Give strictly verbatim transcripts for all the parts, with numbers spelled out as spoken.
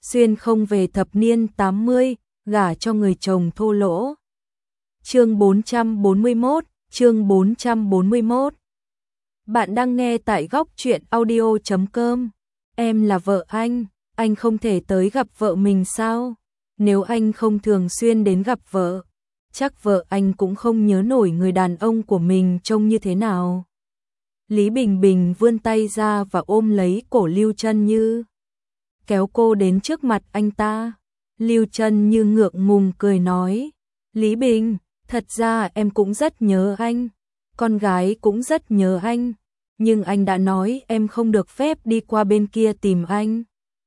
xuyên không về thập niên tám mươi, gả cho người chồng thô lỗ. Chương bốn trăm bốn mươi mốt, chương bốn trăm bốn mươi mốt. Bạn đang nghe tại góc truyện audio chấm com. Em là vợ anh, anh không thể tới gặp vợ mình sao? Nếu anh không thường xuyên đến gặp vợ, chắc vợ anh cũng không nhớ nổi người đàn ông của mình trông như thế nào. Lý Bình Bình vươn tay ra và ôm lấy cổ Lưu Chân Như, kéo cô đến trước mặt anh ta. Lưu Chân Như ngượng ngùng cười nói, Lý Bình, thật ra em cũng rất nhớ anh, con gái cũng rất nhớ anh, nhưng anh đã nói em không được phép đi qua bên kia tìm anh.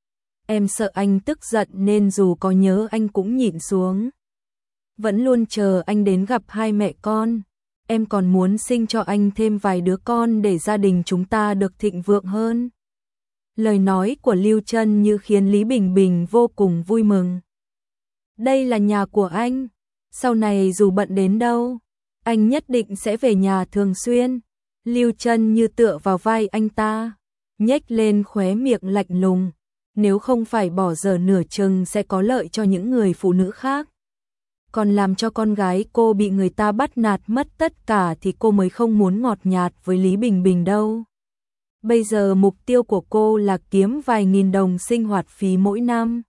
Em sợ anh tức giận nên dù có nhớ anh cũng nhịn xuống. Vẫn luôn chờ anh đến gặp hai mẹ con. Em còn muốn sinh cho anh thêm vài đứa con để gia đình chúng ta được thịnh vượng hơn. Lời nói của Lưu Chân Như khiến Lý Bình Bình vô cùng vui mừng. Đây là nhà của anh, sau này dù bận đến đâu, anh nhất định sẽ về nhà thường xuyên. Lưu Chân Như tựa vào vai anh ta, nhếch lên khóe miệng lạnh lùng, nếu không phải bỏ dở nửa chừng sẽ có lợi cho những người phụ nữ khác, còn làm cho con gái cô bị người ta bắt nạt mất tất cả thì cô mới không muốn ngọt nhạt với Lý Bình Bình đâu. Bây giờ mục tiêu của cô là kiếm vài nghìn đồng sinh hoạt phí mỗi năm.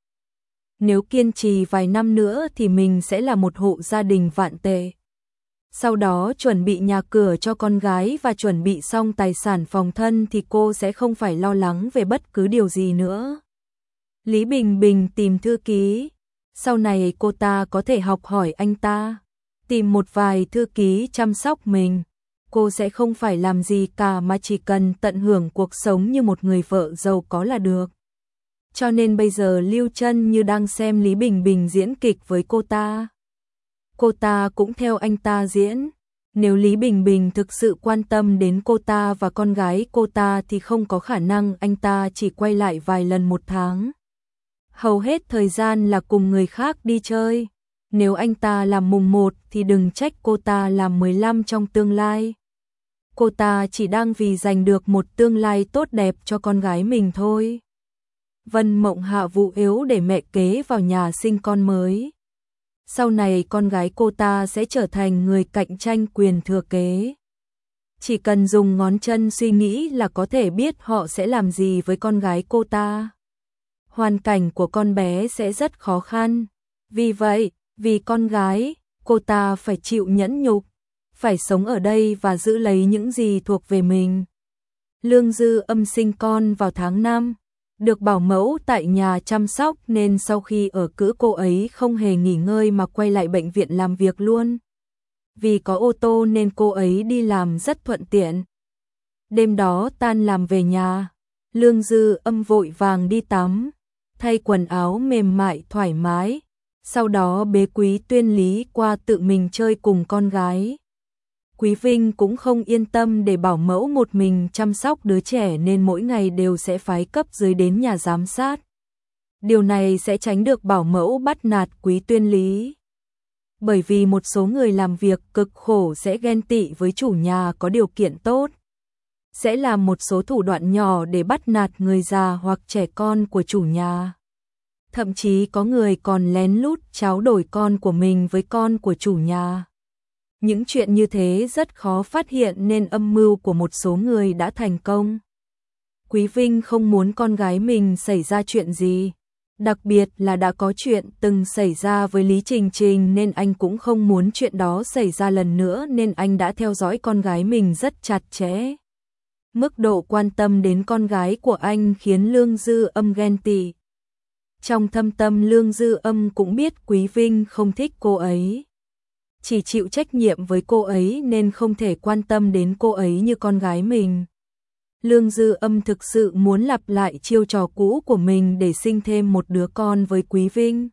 Nếu kiên trì vài năm nữa thì mình sẽ là một hộ gia đình vạn tệ. Sau đó chuẩn bị nhà cửa cho con gái và chuẩn bị xong tài sản phòng thân thì cô sẽ không phải lo lắng về bất cứ điều gì nữa. Lý Bình Bình tìm thư ký. Sau này cô ta có thể học hỏi anh ta, tìm một vài thư ký chăm sóc mình. Cô sẽ không phải làm gì cả mà chỉ cần tận hưởng cuộc sống như một người vợ giàu có là được. Cho nên bây giờ Lưu Chân Như đang xem Lý Bình Bình diễn kịch với cô ta. Cô ta cũng theo anh ta diễn. Nếu Lý Bình Bình thực sự quan tâm đến cô ta và con gái cô ta thì không có khả năng anh ta chỉ quay lại vài lần một tháng. Hầu hết thời gian là cùng người khác đi chơi. Nếu anh ta làm mùng một thì đừng trách cô ta làm mười lăm trong tương lai. Cô ta chỉ đang vì giành được một tương lai tốt đẹp cho con gái mình thôi. Vân Mộng hạ vụ yếu để mẹ kế vào nhà sinh con mới. Sau này con gái cô ta sẽ trở thành người cạnh tranh quyền thừa kế. Chỉ cần dùng ngón chân suy nghĩ là có thể biết họ sẽ làm gì với con gái cô ta. Hoàn cảnh của con bé sẽ rất khó khăn. Vì vậy, vì con gái, cô ta phải chịu nhẫn nhục, phải sống ở đây và giữ lấy những gì thuộc về mình. Lương Dư Âm sinh con vào tháng năm, được bảo mẫu tại nhà chăm sóc nên sau khi ở cữ cô ấy không hề nghỉ ngơi mà quay lại bệnh viện làm việc luôn. Vì có ô tô nên cô ấy đi làm rất thuận tiện. Đêm đó tan làm về nhà, Lương Dư Âm vội vàng đi tắm, thay quần áo mềm mại thoải mái, sau đó bế Quý Tuyên Lý qua tự mình chơi cùng con gái. Quý Vinh cũng không yên tâm để bảo mẫu một mình chăm sóc đứa trẻ nên mỗi ngày đều sẽ phái cấp dưới đến nhà giám sát. Điều này sẽ tránh được bảo mẫu bắt nạt Quý Tuyên Lý. Bởi vì một số người làm việc cực khổ sẽ ghen tị với chủ nhà có điều kiện tốt, sẽ làm một số thủ đoạn nhỏ để bắt nạt người già hoặc trẻ con của chủ nhà. Thậm chí có người còn lén lút tráo đổi con của mình với con của chủ nhà. Những chuyện như thế rất khó phát hiện nên âm mưu của một số người đã thành công. Quý Vinh không muốn con gái mình xảy ra chuyện gì, đặc biệt là đã có chuyện từng xảy ra với Lý Trình Trình nên anh cũng không muốn chuyện đó xảy ra lần nữa nên anh đã theo dõi con gái mình rất chặt chẽ. Mức độ quan tâm đến con gái của anh khiến Lương Dư Âm ghen tị. Trong thâm tâm Lương Dư Âm cũng biết Quý Vinh không thích cô ấy, chỉ chịu trách nhiệm với cô ấy nên không thể quan tâm đến cô ấy như con gái mình. Lương Dư Âm thực sự muốn lặp lại chiêu trò cũ của mình để sinh thêm một đứa con với Quý Vinh.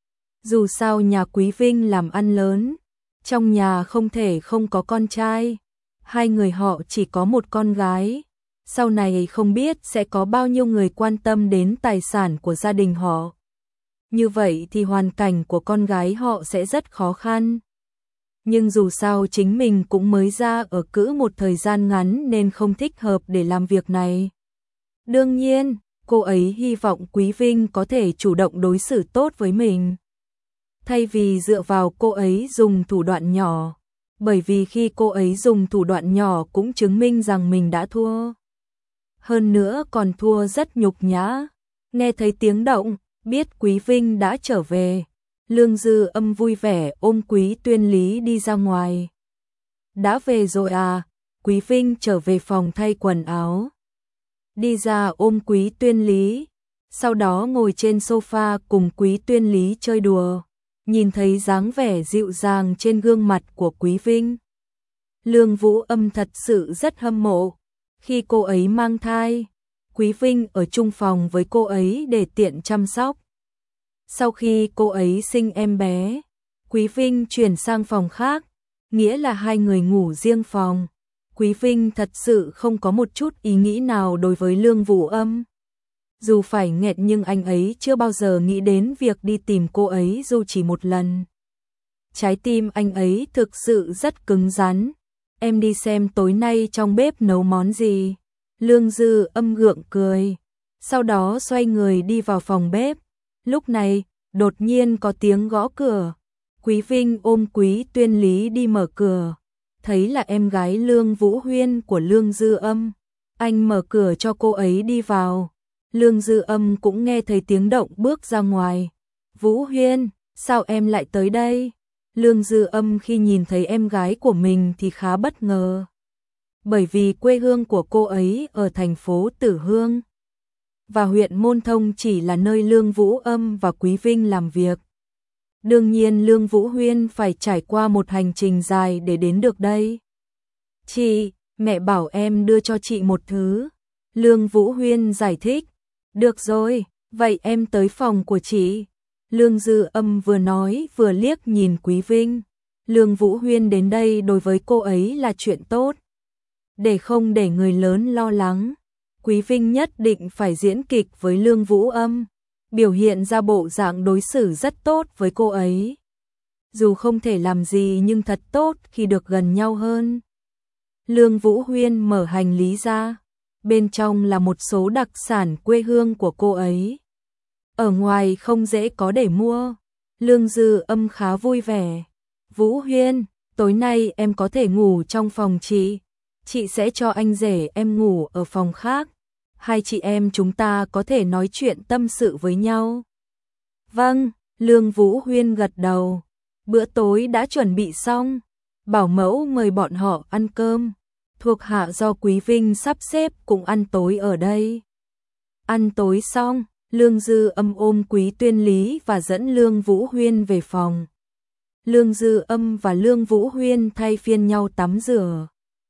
Dù sao nhà Quý Vinh làm ăn lớn, trong nhà không thể không có con trai. Hai người họ chỉ có một con gái, sau này không biết sẽ có bao nhiêu người quan tâm đến tài sản của gia đình họ. Như vậy thì hoàn cảnh của con gái họ sẽ rất khó khăn. Nhưng dù sao chính mình cũng mới ra ở cữ một thời gian ngắn nên không thích hợp để làm việc này. Đương nhiên, cô ấy hy vọng Quý Vinh có thể chủ động đối xử tốt với mình. Thay vì dựa vào cô ấy dùng thủ đoạn nhỏ, bởi vì khi cô ấy dùng thủ đoạn nhỏ cũng chứng minh rằng mình đã thua. Hơn nữa còn thua rất nhục nhã. Nghe thấy tiếng động, biết Quý Vinh đã trở về, Lương Dư Âm vui vẻ ôm Quý Tuyên Lý đi ra ngoài. Đã về rồi à? Quý Vinh trở về phòng thay quần áo. Đi ra ôm Quý Tuyên Lý, sau đó ngồi trên sofa cùng Quý Tuyên Lý chơi đùa, nhìn thấy dáng vẻ dịu dàng trên gương mặt của Quý Vinh. Lương Vũ Âm thật sự rất hâm mộ. Khi cô ấy mang thai, Quý Vinh ở chung phòng với cô ấy để tiện chăm sóc. Sau khi cô ấy sinh em bé, Quý Vinh chuyển sang phòng khác, nghĩa là hai người ngủ riêng phòng. Quý Vinh thật sự không có một chút ý nghĩ nào đối với Lương Vũ Âm. Dù phải nghẹt nhưng anh ấy chưa bao giờ nghĩ đến việc đi tìm cô ấy dù chỉ một lần. Trái tim anh ấy thực sự rất cứng rắn. Em đi xem tối nay trong bếp nấu món gì. Lương Dư Âm gượng cười, sau đó xoay người đi vào phòng bếp. Lúc này, đột nhiên có tiếng gõ cửa. Quý Vinh ôm Quý Tuyên Lý đi mở cửa, thấy là em gái Lương Vũ Huyên của Lương Dư Âm. Anh mở cửa cho cô ấy đi vào. Lương Dư Âm cũng nghe thấy tiếng động bước ra ngoài. Vũ Huyên, sao em lại tới đây? Lương Dư Âm khi nhìn thấy em gái của mình thì khá bất ngờ. Bởi vì quê hương của cô ấy ở thành phố Tử Hương và huyện Môn Thông chỉ là nơi Lương Vũ Âm và Quý Vinh làm việc. Đương nhiên Lương Vũ Huyên phải trải qua một hành trình dài để đến được đây. Chị, mẹ bảo em đưa cho chị một thứ. Lương Vũ Huyên giải thích. Được rồi, vậy em tới phòng của chị. Lương Dư Âm vừa nói vừa liếc nhìn Quý Vinh. Lương Vũ Huyên đến đây đối với cô ấy là chuyện tốt. Để không để người lớn lo lắng, Quý Vinh nhất định phải diễn kịch với Lương Vũ Âm, biểu hiện ra bộ dạng đối xử rất tốt với cô ấy. Dù không thể làm gì nhưng thật tốt khi được gần nhau hơn. Lương Vũ Huyên mở hành lý ra, bên trong là một số đặc sản quê hương của cô ấy. Ở ngoài không dễ có để mua. Lương Dư Âm khá vui vẻ. Vũ Huyên, tối nay em có thể ngủ trong phòng chị. Chị sẽ cho anh rể em ngủ ở phòng khác. Hai chị em chúng ta có thể nói chuyện tâm sự với nhau. Vâng, Lương Vũ Huyên gật đầu. Bữa tối đã chuẩn bị xong. Bảo mẫu mời bọn họ ăn cơm. Thuộc hạ do Quý Vinh sắp xếp cùng ăn tối ở đây. Ăn tối xong, Lương Dư Âm ôm Quý Tuyên Lý và dẫn Lương Vũ Huyên về phòng. Lương Dư Âm và Lương Vũ Huyên thay phiên nhau tắm rửa,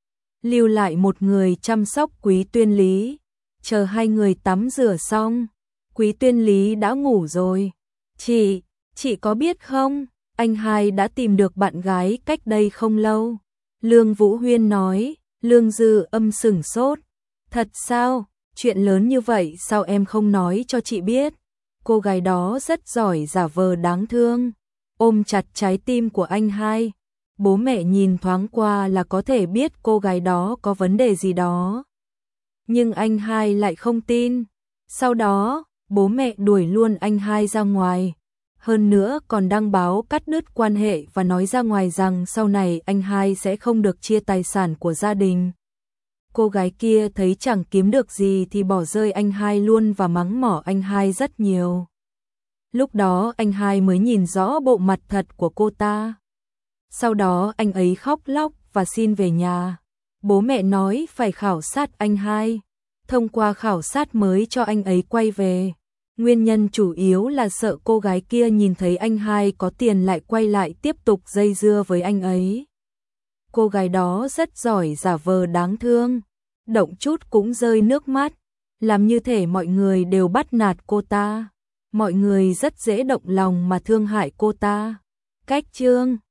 lưu lại một người chăm sóc Quý Tuyên Lý. Chờ hai người tắm rửa xong, Quý Tuyên Lý đã ngủ rồi. Chị, chị có biết không, anh hai đã tìm được bạn gái cách đây không lâu. Lương Vũ Huyên nói. Lương Dư Âm sửng sốt. Thật sao? Chuyện lớn như vậy sao em không nói cho chị biết? Cô gái đó rất giỏi giả vờ đáng thương, ôm chặt trái tim của anh hai. Bố mẹ nhìn thoáng qua là có thể biết cô gái đó có vấn đề gì đó. Nhưng anh hai lại không tin. Sau đó, bố mẹ đuổi luôn anh hai ra ngoài. Hơn nữa còn đăng báo cắt đứt quan hệ và nói ra ngoài rằng sau này anh hai sẽ không được chia tài sản của gia đình. Cô gái kia thấy chẳng kiếm được gì thì bỏ rơi anh hai luôn và mắng mỏ anh hai rất nhiều. Lúc đó anh hai mới nhìn rõ bộ mặt thật của cô ta. Sau đó anh ấy khóc lóc và xin về nhà. Bố mẹ nói phải khảo sát anh hai, thông qua khảo sát mới cho anh ấy quay về. Nguyên nhân chủ yếu là sợ cô gái kia nhìn thấy anh hai có tiền lại quay lại tiếp tục dây dưa với anh ấy. Cô gái đó rất giỏi giả vờ đáng thương, động chút cũng rơi nước mắt, làm như thể mọi người đều bắt nạt cô ta. Mọi người rất dễ động lòng mà thương hại cô ta. Cách chương